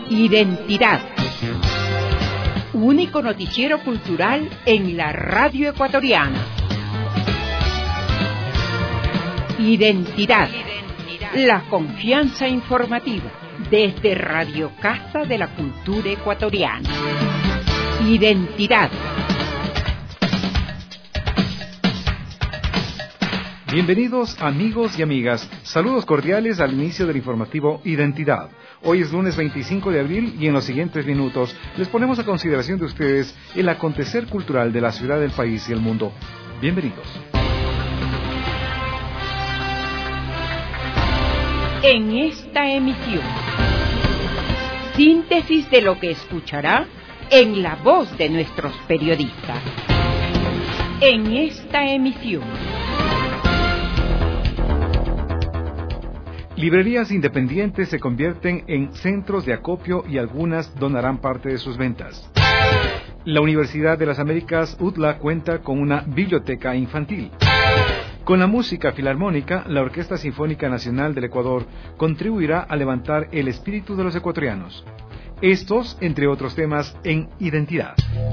Identidad. Único noticiero cultural en la radio ecuatoriana. Identidad. La confianza informativa desde Radio Casa de la Cultura Ecuatoriana. Identidad. Bienvenidos amigos y amigas, saludos cordiales al inicio del informativo Identidad. Hoy es lunes 25 de abril y en los siguientes minutos les ponemos a consideración de ustedes el acontecer cultural de la ciudad, del país y el mundo. Bienvenidos. En esta emisión, síntesis de lo que escuchará en la voz de nuestros periodistas. En esta emisión, librerías independientes se convierten en centros de acopio y algunas donarán parte de sus ventas. La Universidad de las Américas, UTLA, cuenta con una biblioteca infantil. Con la música filarmónica, la Orquesta Sinfónica Nacional del Ecuador contribuirá a levantar el espíritu de los ecuatorianos. Estos, entre otros temas, en Identidad.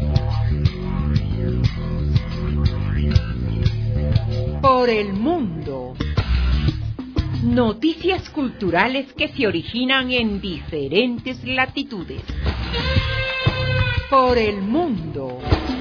Por el mundo. Noticias culturales que se originan en diferentes latitudes. Por el mundo.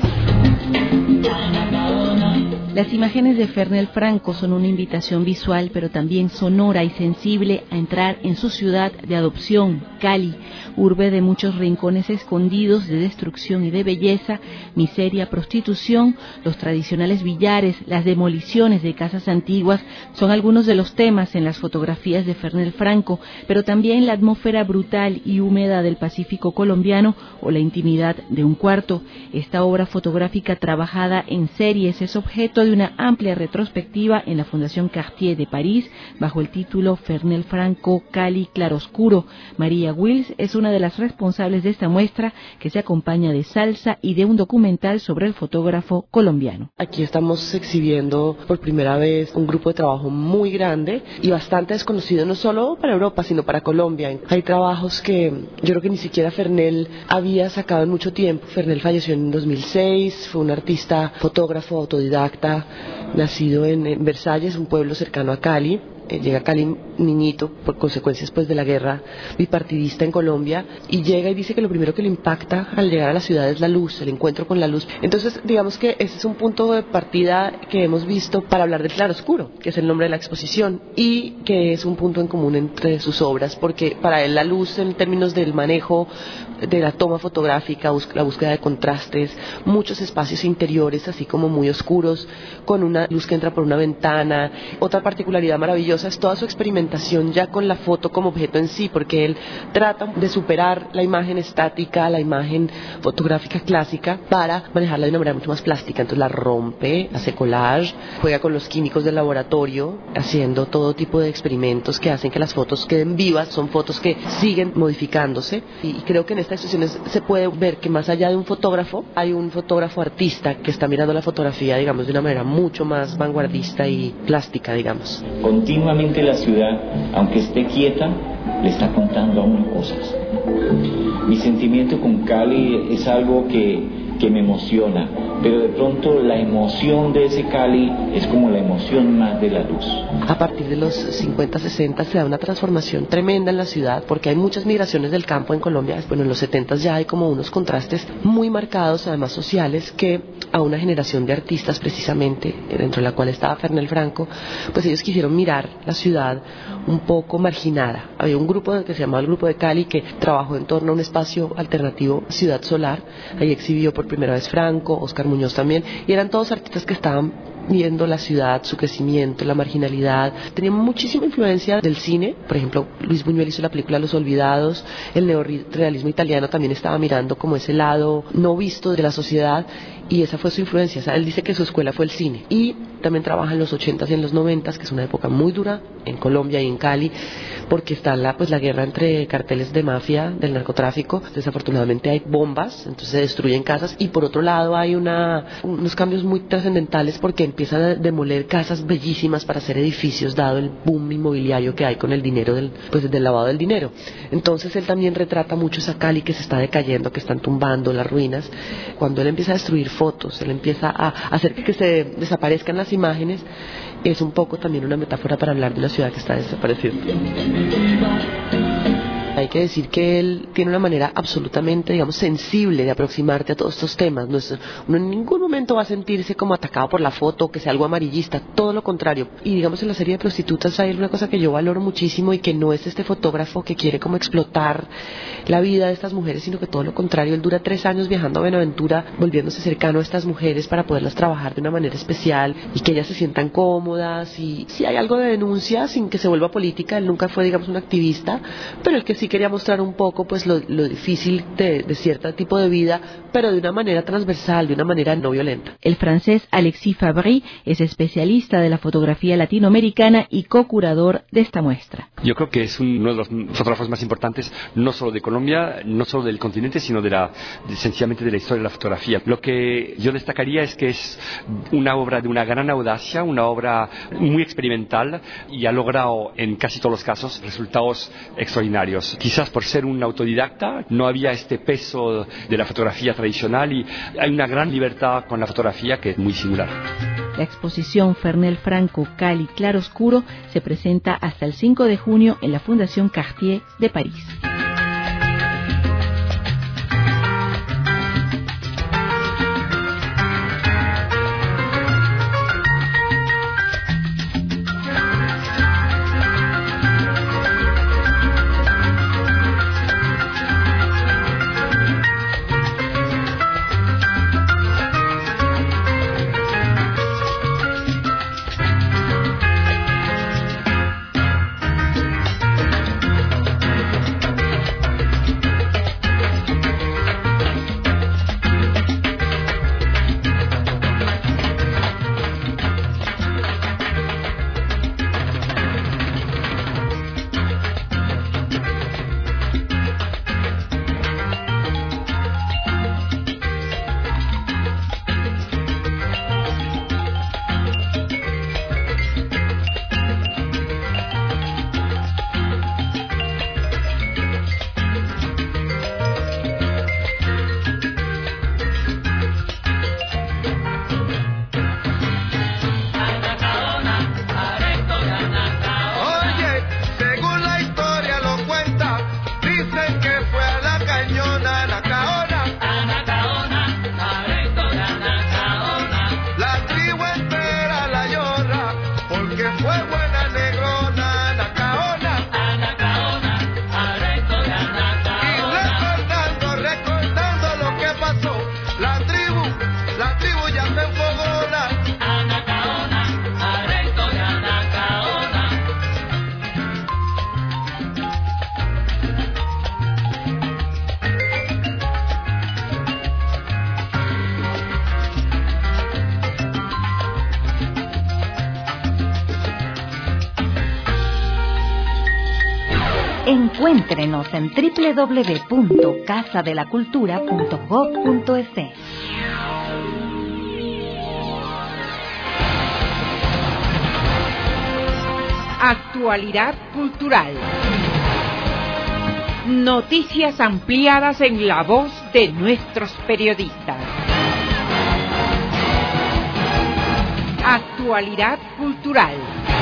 Las imágenes de Fernel Franco son una invitación visual, pero también sonora y sensible a entrar en su ciudad de adopción, Cali, urbe de muchos rincones escondidos de destrucción y de belleza, miseria, prostitución, los tradicionales billares, las demoliciones de casas antiguas, son algunos de los temas en las fotografías de Fernel Franco, pero también la atmósfera brutal y húmeda del Pacífico colombiano o la intimidad de un cuarto. Esta obra fotográfica trabajada en series es objeto de una amplia retrospectiva en la Fundación Cartier de París bajo el título Fernel Franco, Cali, Claroscuro. María Wills es una de las responsables de esta muestra, que se acompaña de salsa y de un documental sobre el fotógrafo colombiano. Aquí estamos exhibiendo por primera vez un grupo de trabajo muy grande y bastante desconocido, no solo para Europa, sino para Colombia. Hay trabajos que yo creo que ni siquiera Fernel había sacado en mucho tiempo. Fernel falleció en 2006, fue un artista, fotógrafo, autodidacta, nacido en Versalles, un pueblo cercano a Cali. Llega a Cali niñito por consecuencias pues de la guerra bipartidista en Colombia, y llega y dice que lo primero que le impacta al llegar a la ciudad es la luz, el encuentro con la luz. Entonces digamos que ese es un punto de partida que hemos visto para hablar del claroscuro, que es el nombre de la exposición, y que es un punto en común entre sus obras, porque para él la luz, en términos del manejo de la toma fotográfica, la búsqueda de contrastes, muchos espacios interiores así como muy oscuros, con una luz que entra por una ventana. Otra particularidad maravillosa es toda su experimentación ya con la foto como objeto en sí, porque él trata de superar la imagen estática, la imagen fotográfica clásica, para manejarla de una manera mucho más plástica. Entonces la rompe, hace collage, juega con los químicos del laboratorio, haciendo todo tipo de experimentos que hacen que las fotos queden vivas. Son fotos que siguen modificándose, y creo que en estas exposiciones se puede ver que más allá de un fotógrafo, hay un fotógrafo artista que está mirando la fotografía, digamos, de una manera mucho más vanguardista y plástica, digamos. Continuamente la ciudad, aunque esté quieta, le está contando a uno cosas. Mi sentimiento con Cali es algo que me emociona, pero de pronto la emoción de ese Cali es como la emoción más de la luz. A partir de los 50, 60 se da una transformación tremenda en la ciudad, porque hay muchas migraciones del campo en Colombia. Bueno, en los 70 ya hay como unos contrastes muy marcados, además sociales, que a una generación de artistas precisamente, dentro de la cual estaba Fernel Franco, pues ellos quisieron mirar la ciudad un poco marginada. Había un grupo que se llamaba el Grupo de Cali, que trabajó en torno a un espacio alternativo, Ciudad Solar. Ahí exhibió por primera vez Franco, Oscar Muñoz también, y eran todos artistas que estaban viendo la ciudad, su crecimiento, la marginalidad. Tenían muchísima influencia del cine. Por ejemplo, Luis Buñuel hizo la película Los Olvidados. El neorrealismo italiano también estaba mirando como ese lado no visto de la sociedad, y esa fue su influencia. O sea, él dice que su escuela fue el cine. Y también trabaja en los 80s y en los 90s, que es una época muy dura en Colombia y en Cali, porque está la guerra entre carteles de mafia, del narcotráfico. Desafortunadamente hay bombas, entonces se destruyen casas, y por otro lado hay unos cambios muy trascendentales, porque empiezan a demoler casas bellísimas para hacer edificios, dado el boom inmobiliario que hay con el dinero del lavado del dinero. Entonces él también retrata mucho esa Cali que se está decayendo, que están tumbando las ruinas. Cuando él empieza a destruir fotos, él empieza a hacer que se desaparezcan las imágenes, es un poco también una metáfora para hablar de una ciudad que está desapareciendo. Hay que decir que él tiene una manera absolutamente, digamos, sensible de aproximarte a todos estos temas. Uno en ningún momento va a sentirse como atacado por la foto, que sea algo amarillista, todo lo contrario. Y digamos, en la serie de Prostitutas hay una cosa que yo valoro muchísimo y que no es este fotógrafo que quiere como explotar la vida de estas mujeres, sino que todo lo contrario. Él dura 3 años viajando a Buenaventura, volviéndose cercano a estas mujeres para poderlas trabajar de una manera especial y que ellas se sientan cómodas. Y si hay algo de denuncia, sin que se vuelva política, él nunca fue, digamos, un activista, pero el que sí quería mostrar un poco pues lo difícil de cierto tipo de vida, pero de una manera transversal, de una manera no violenta. El francés Alexis Fabry es especialista de la fotografía latinoamericana y co-curador de esta muestra. Yo creo que es uno de los fotógrafos más importantes, no solo de Colombia, no solo del continente, sino sencillamente de la historia de la fotografía. Lo que yo destacaría es que es una obra de una gran audacia, una obra muy experimental y ha logrado en casi todos los casos resultados extraordinarios. Quizás por ser un autodidacta no había este peso de la fotografía tradicional y hay una gran libertad con la fotografía que es muy singular. La exposición Fernel Franco, Cali, Claroscuro se presenta hasta el 5 de junio en la Fundación Cartier de París. Encuéntrenos en www.casadelacultura.gov.es. Actualidad cultural. Noticias ampliadas en la voz de nuestros periodistas. Actualidad cultural.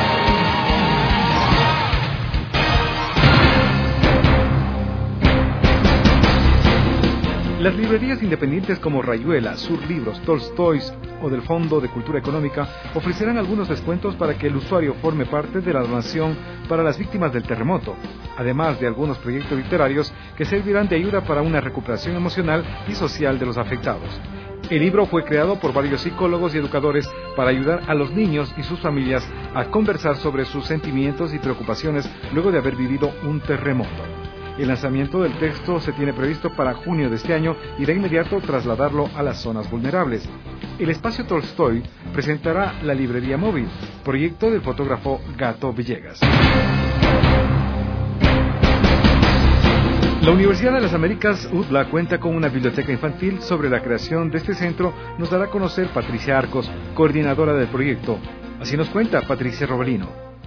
Las librerías independientes como Rayuela, Sur Libros, Tolstoy's o del Fondo de Cultura Económica ofrecerán algunos descuentos para que el usuario forme parte de la donación para las víctimas del terremoto, además de algunos proyectos literarios que servirán de ayuda para una recuperación emocional y social de los afectados. El libro fue creado por varios psicólogos y educadores para ayudar a los niños y sus familias a conversar sobre sus sentimientos y preocupaciones luego de haber vivido un terremoto. El lanzamiento del texto se tiene previsto para junio de este año y de inmediato trasladarlo a las zonas vulnerables. El espacio Tolstoy presentará la librería móvil, proyecto del fotógrafo Gato Villegas. La Universidad de las Américas, UTLA, cuenta con una biblioteca infantil. Sobre la creación de este centro nos dará a conocer Patricia Arcos, coordinadora del proyecto. Así nos cuenta Patricia Robalino.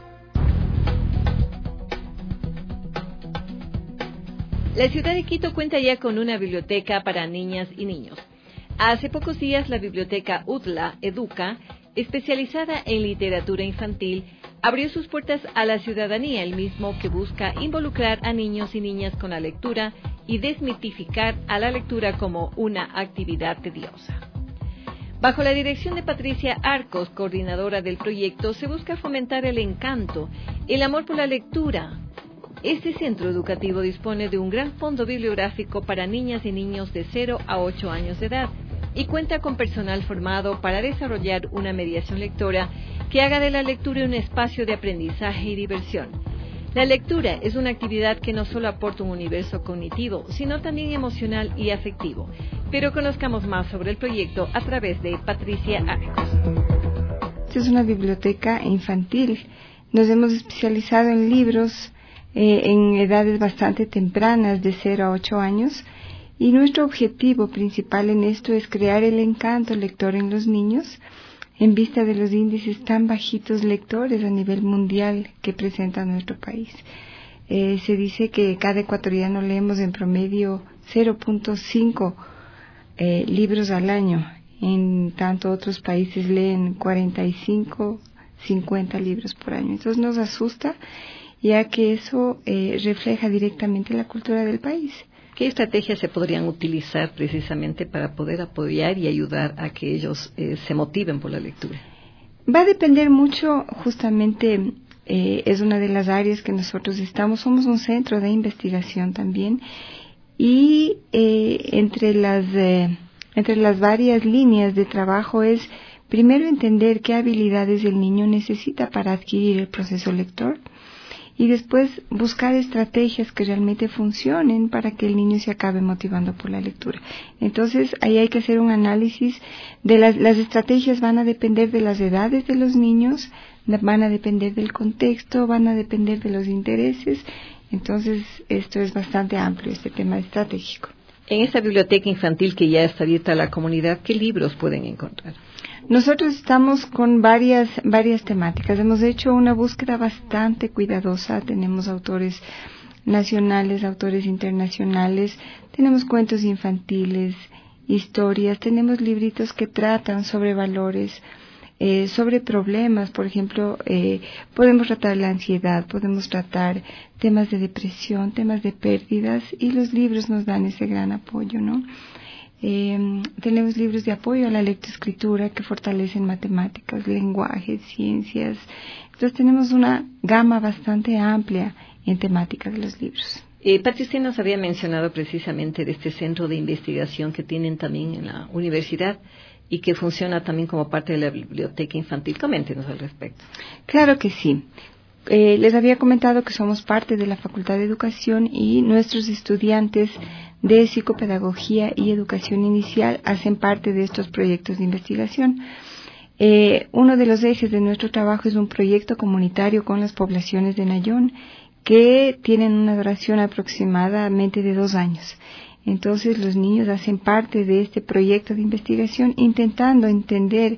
La ciudad de Quito cuenta ya con una biblioteca para niñas y niños. Hace pocos días la biblioteca UTLA Educa, especializada en literatura infantil, abrió sus puertas a la ciudadanía, el mismo que busca involucrar a niños y niñas con la lectura y desmitificar a la lectura como una actividad tediosa. Bajo la dirección de Patricia Arcos, coordinadora del proyecto, se busca fomentar el encanto, el amor por la lectura. Este centro educativo dispone de un gran fondo bibliográfico para niñas y niños de 0 a 8 años de edad y cuenta con personal formado para desarrollar una mediación lectora que haga de la lectura un espacio de aprendizaje y diversión. La lectura es una actividad que no solo aporta un universo cognitivo, sino también emocional y afectivo. Pero conozcamos más sobre el proyecto a través de Patricia Arcos. Esta es una biblioteca infantil. Nos hemos especializado en libros en edades bastante tempranas, de 0 a 8 años, y nuestro objetivo principal en esto es crear el encanto lector en los niños, en vista de los índices tan bajitos lectores a nivel mundial que presenta nuestro país. Se dice que cada ecuatoriano leemos en promedio 0.5 libros al año. En tanto otros países leen 45, 50 libros por año. Entonces nos asusta, ya que eso refleja directamente la cultura del país. ¿Qué estrategias se podrían utilizar precisamente para poder apoyar y ayudar a que ellos se motiven por la lectura? Va a depender mucho, justamente es una de las áreas que nosotros somos un centro de investigación también, y entre las varias líneas de trabajo es primero entender qué habilidades el niño necesita para adquirir el proceso lector, y después buscar estrategias que realmente funcionen para que el niño se acabe motivando por la lectura. Entonces, ahí hay que hacer un análisis de las estrategias. Van a depender de las edades de los niños, van a depender del contexto, van a depender de los intereses. Entonces, esto es bastante amplio, este tema estratégico. En esta biblioteca infantil que ya está abierta a la comunidad, ¿qué libros pueden encontrar? Nosotros estamos con varias temáticas. Hemos hecho una búsqueda bastante cuidadosa. Tenemos autores nacionales, autores internacionales, tenemos cuentos infantiles, historias, tenemos libritos que tratan sobre valores, sobre problemas. Por ejemplo, podemos tratar la ansiedad, podemos tratar temas de depresión, temas de pérdidas, y los libros nos dan ese gran apoyo, ¿no? Tenemos libros de apoyo a la lectoescritura que fortalecen matemáticas, lenguaje, ciencias. Entonces tenemos una gama bastante amplia en temática de los libros. Patricia nos había mencionado precisamente de este centro de investigación que tienen también en la universidad y que funciona también como parte de la biblioteca infantil. Coméntenos al respecto. Claro que sí. Les había comentado que somos parte de la Facultad de Educación, y nuestros estudiantes de psicopedagogía y educación inicial hacen parte de estos proyectos de investigación. Uno de los ejes de nuestro trabajo es un proyecto comunitario con las poblaciones de Nayón, que tienen una duración aproximadamente de 2 años. Entonces los niños hacen parte de este proyecto de investigación intentando entender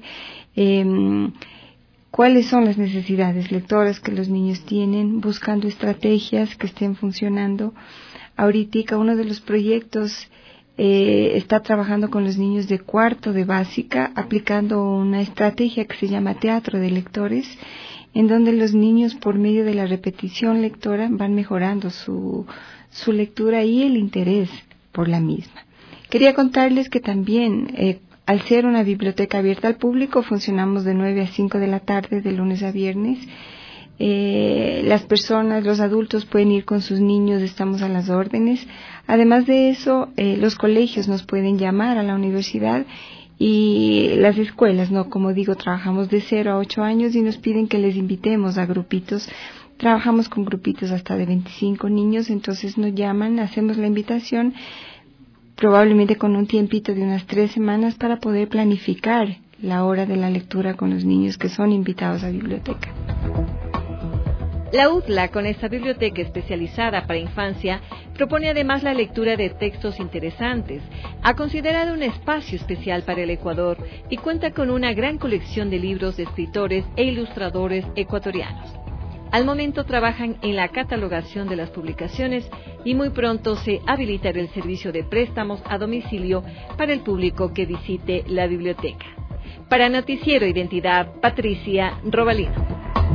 cuáles son las necesidades lectoras que los niños tienen, buscando estrategias que estén funcionando. Ahorita uno de los proyectos está trabajando con los niños de cuarto de básica, aplicando una estrategia que se llama teatro de lectores, en donde los niños, por medio de la repetición lectora, van mejorando su lectura y el interés por la misma. Quería contarles que también, al ser una biblioteca abierta al público, funcionamos de 9 a 5 de la tarde, de lunes a viernes. Las personas, los adultos pueden ir con sus niños, estamos a las órdenes. Además de eso, los colegios nos pueden llamar a la universidad, y las escuelas, ¿no? Como digo, trabajamos de 0 a 8 años y nos piden que les invitemos a grupitos. Trabajamos con grupitos hasta de 25 niños, entonces nos llaman, hacemos la invitación, probablemente con un tiempito de unas 3 semanas para poder planificar la hora de la lectura con los niños que son invitados a biblioteca. La UTLA, con esta biblioteca especializada para infancia, propone además la lectura de textos interesantes. Ha considerado un espacio especial para el Ecuador y cuenta con una gran colección de libros de escritores e ilustradores ecuatorianos. Al momento trabajan en la catalogación de las publicaciones y muy pronto se habilitará el servicio de préstamos a domicilio para el público que visite la biblioteca. Para Noticiero Identidad, Patricia Robalino.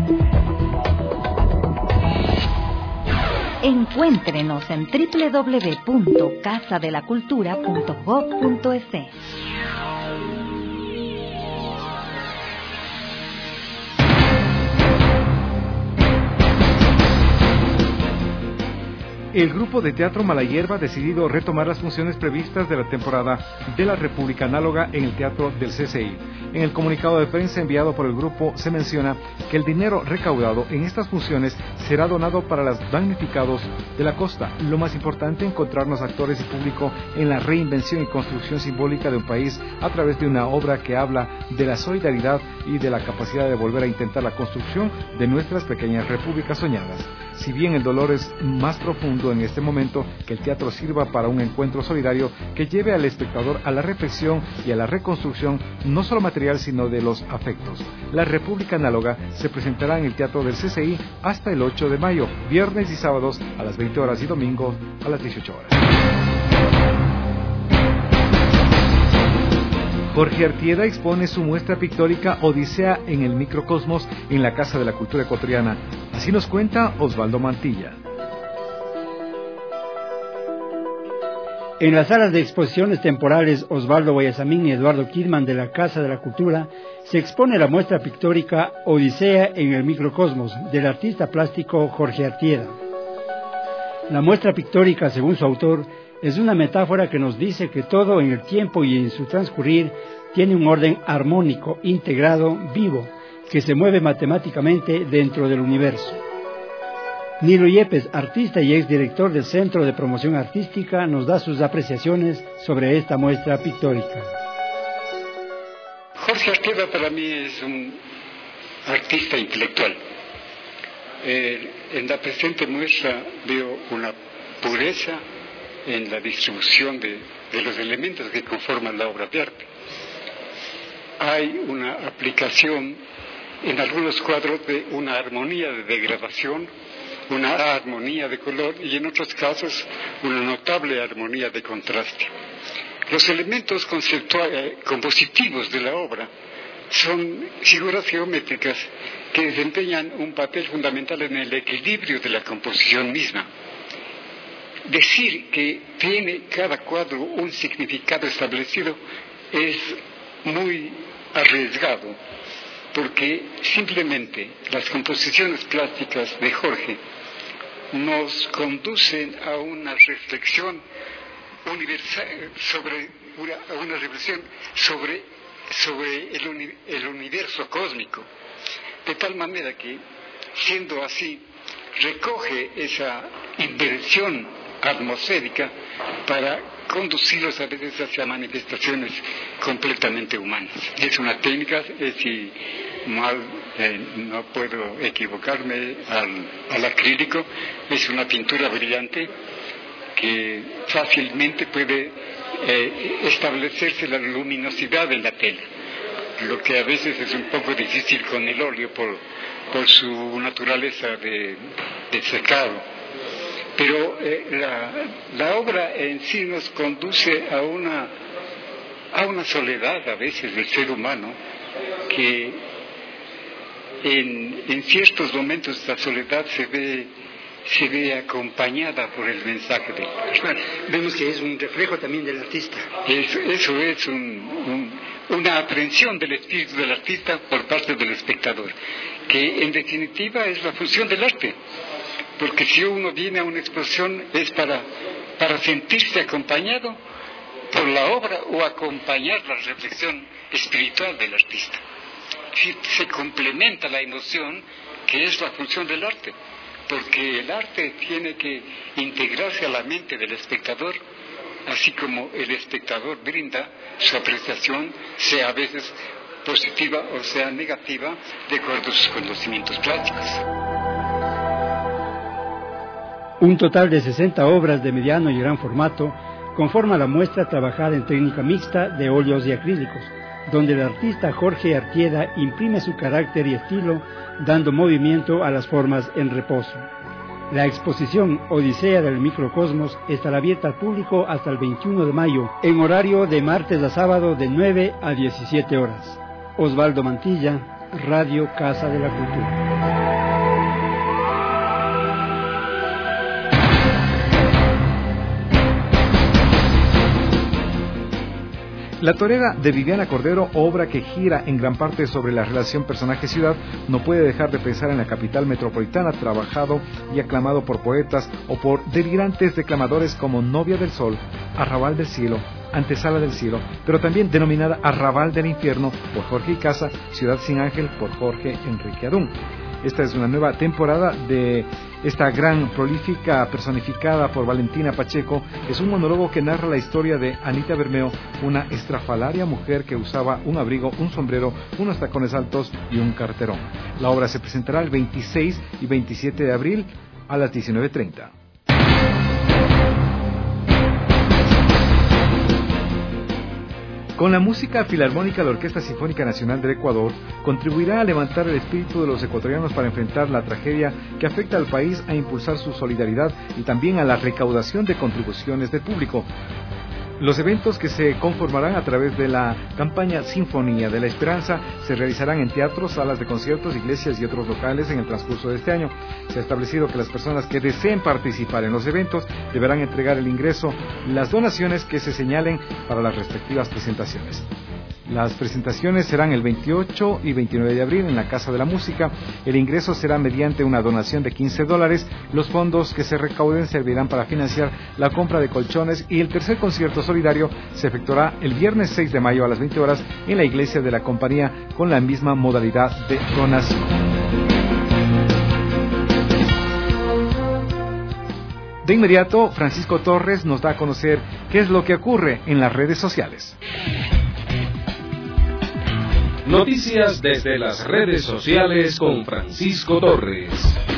Encuéntrenos en www.casadelacultura.gov.es. El grupo de teatro Malayerba ha decidido retomar las funciones previstas de la temporada de la República Análoga en el Teatro del CCI. En el comunicado de prensa enviado por el grupo se menciona que el dinero recaudado en estas funciones será donado para los damnificados de la costa. Lo más importante, encontrarnos actores y público en la reinvención y construcción simbólica de un país a través de una obra que habla de la solidaridad y de la capacidad de volver a intentar la construcción de nuestras pequeñas repúblicas soñadas. Si bien el dolor es más profundo en este momento, que el teatro sirva para un encuentro solidario que lleve al espectador a la reflexión y a la reconstrucción, no solo material, sino de los afectos. La República Análoga se presentará en el Teatro del CCI hasta el 8 de mayo, viernes y sábados a las 20 horas y domingos a las 18 horas. Jorge Artieda expone su muestra pictórica Odisea en el Microcosmos en la Casa de la Cultura Ecuatoriana. Así nos cuenta Osvaldo Mantilla. En las salas de exposiciones temporales Osvaldo Guayasamín y Eduardo Kidman de la Casa de la Cultura se expone la muestra pictórica Odisea en el Microcosmos del artista plástico Jorge Artieda. La muestra pictórica, según su autor, es una metáfora que nos dice que todo en el tiempo y en su transcurrir tiene un orden armónico, integrado, vivo, que se mueve matemáticamente dentro del universo. Nilo Yepes, artista y exdirector del Centro de Promoción Artística, nos da sus apreciaciones sobre esta muestra pictórica. Jorge Artieda para mí es un artista intelectual. En la presente muestra veo una pureza en la distribución de los elementos que conforman la obra de arte. Hay una aplicación en algunos cuadros de una armonía de degradación, una armonía de color y en otros casos una notable armonía de contraste. Los elementos compositivos de la obra son figuras geométricas que desempeñan un papel fundamental en el equilibrio de la composición misma. Decir que tiene cada cuadro un significado establecido es muy arriesgado, porque simplemente las composiciones plásticas de Jorge nos conducen a una reflexión universal sobre el universo cósmico, de tal manera que, siendo así, recoge esa inversión atmosférica para conducirlos a veces hacia manifestaciones completamente humanas. Es una técnica, si mal no puedo equivocarme, al acrílico, es una pintura brillante que fácilmente puede establecerse la luminosidad en la tela, lo que a veces es un poco difícil con el óleo por su naturaleza de secado. Pero la obra en sí nos conduce a una soledad a veces del ser humano, que en ciertos momentos esta soledad se ve acompañada por el mensaje del personaje. Vemos que es un reflejo también del artista. Eso es una aprehensión del espíritu del artista por parte del espectador, que en definitiva es la función del arte. Porque si uno viene a una exposición es para sentirse acompañado por la obra o acompañar la reflexión espiritual del artista. Si se complementa la emoción, que es la función del arte, porque el arte tiene que integrarse a la mente del espectador, así como el espectador brinda su apreciación, sea a veces positiva o sea negativa, de acuerdo a sus conocimientos plásticos. Un total de 60 obras de mediano y gran formato conforma la muestra trabajada en técnica mixta de óleos y acrílicos, donde el artista Jorge Artieda imprime su carácter y estilo, dando movimiento a las formas en reposo. La exposición Odisea del Microcosmos estará abierta al público hasta el 21 de mayo, en horario de martes a sábado de 9 a 17 horas. Osvaldo Mantilla, Radio Casa de la Cultura. La torera de Viviana Cordero, obra que gira en gran parte sobre la relación personaje-ciudad, no puede dejar de pensar en la capital metropolitana, trabajado y aclamado por poetas o por delirantes declamadores como Novia del Sol, Arrabal del Cielo, Antesala del Cielo, pero también denominada Arrabal del Infierno por Jorge Icaza, Ciudad sin Ángel por Jorge Enrique Adún. Esta es una nueva temporada de esta gran prolífica personificada por Valentina Pacheco. Es un monólogo que narra la historia de Anita Bermeo, una estrafalaria mujer que usaba un abrigo, un sombrero, unos tacones altos y un carterón. La obra se presentará el 26 y 27 de abril a las 19:30. Con la música filarmónica, la Orquesta Sinfónica Nacional del Ecuador contribuirá a levantar el espíritu de los ecuatorianos para enfrentar la tragedia que afecta al país, a impulsar su solidaridad y también a la recaudación de contribuciones del público. Los eventos que se conformarán a través de la campaña Sinfonía de la Esperanza se realizarán en teatros, salas de conciertos, iglesias y otros locales en el transcurso de este año. Se ha establecido que las personas que deseen participar en los eventos deberán entregar el ingreso, las donaciones que se señalen para las respectivas presentaciones. Las presentaciones serán el 28 y 29 de abril en la Casa de la Música. El ingreso será mediante una donación de $15. Los fondos que se recauden servirán para financiar la compra de colchones y el tercer concierto solidario se efectuará el viernes 6 de mayo a las 20 horas en la iglesia de la compañía con la misma modalidad de donación. De inmediato, Francisco Torres nos da a conocer qué es lo que ocurre en las redes sociales. Noticias desde las redes sociales con Francisco Torres.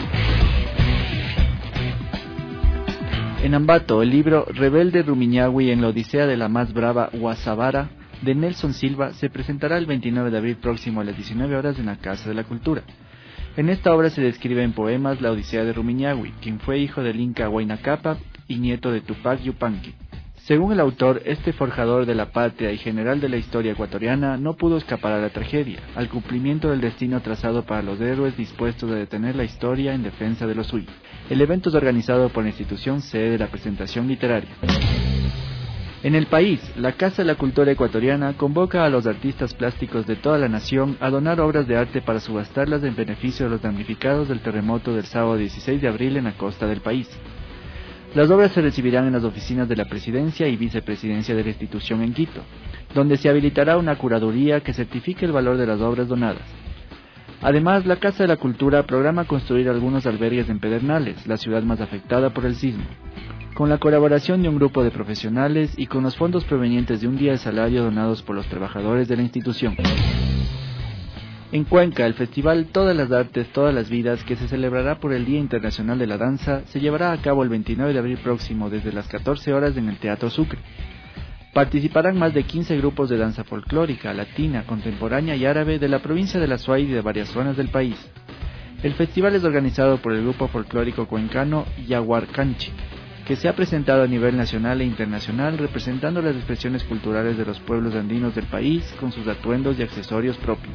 En Ambato, el libro Rebelde Rumiñahui en la Odisea de la más brava Guasabara de Nelson Silva se presentará el 29 de abril próximo a las 19 horas en la Casa de la Cultura. En esta obra se describe en poemas la Odisea de Rumiñahui, quien fue hijo del Inca Huayna Cápac y nieto de Tupac Yupanqui. Según el autor, este forjador de la patria y general de la historia ecuatoriana no pudo escapar a la tragedia, al cumplimiento del destino trazado para los héroes dispuestos a detener la historia en defensa de lo suyo. El evento es organizado por la institución sede de la presentación literaria. En el país, la Casa de la Cultura Ecuatoriana convoca a los artistas plásticos de toda la nación a donar obras de arte para subastarlas en beneficio de los damnificados del terremoto del sábado 16 de abril en la costa del país. Las obras se recibirán en las oficinas de la Presidencia y Vicepresidencia de la institución en Quito, donde se habilitará una curaduría que certifique el valor de las obras donadas. Además, la Casa de la Cultura programa construir algunos albergues en Pedernales, la ciudad más afectada por el sismo, con la colaboración de un grupo de profesionales y con los fondos provenientes de un día de salario donados por los trabajadores de la institución. En Cuenca, el festival Todas las Artes, Todas las Vidas, que se celebrará por el Día Internacional de la Danza, se llevará a cabo el 29 de abril próximo desde las 14 horas en el Teatro Sucre. Participarán más de 15 grupos de danza folclórica, latina, contemporánea y árabe de la provincia de La Suay y de varias zonas del país. El festival es organizado por el grupo folclórico cuencano Yaguarcanchi, que se ha presentado a nivel nacional e internacional representando las expresiones culturales de los pueblos andinos del país con sus atuendos y accesorios propios.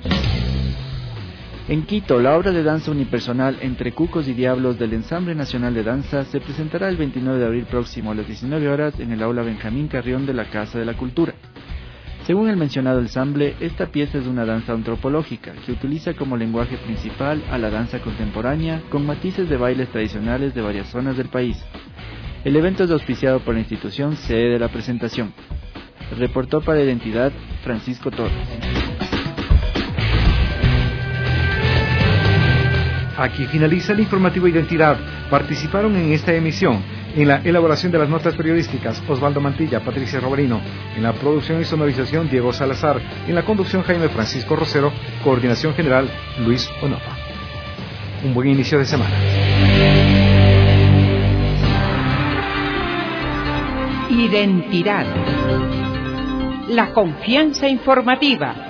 En Quito, la obra de danza unipersonal Entre Cucos y Diablos del Ensamble Nacional de Danza se presentará el 29 de abril próximo a las 19 horas en el aula Benjamín Carrión de la Casa de la Cultura. Según el mencionado ensamble, esta pieza es una danza antropológica que utiliza como lenguaje principal a la danza contemporánea con matices de bailes tradicionales de varias zonas del país. El evento es auspiciado por la institución sede de la presentación. Reportó para Identidad Francisco Torres. Aquí finaliza el informativo Identidad. Participaron en esta emisión, en la elaboración de las notas periodísticas, Osvaldo Mantilla, Patricia Roberino, en la producción y sonorización, Diego Salazar, en la conducción, Jaime Francisco Rosero, coordinación general, Luis Onova. Un buen inicio de semana. Identidad. La confianza informativa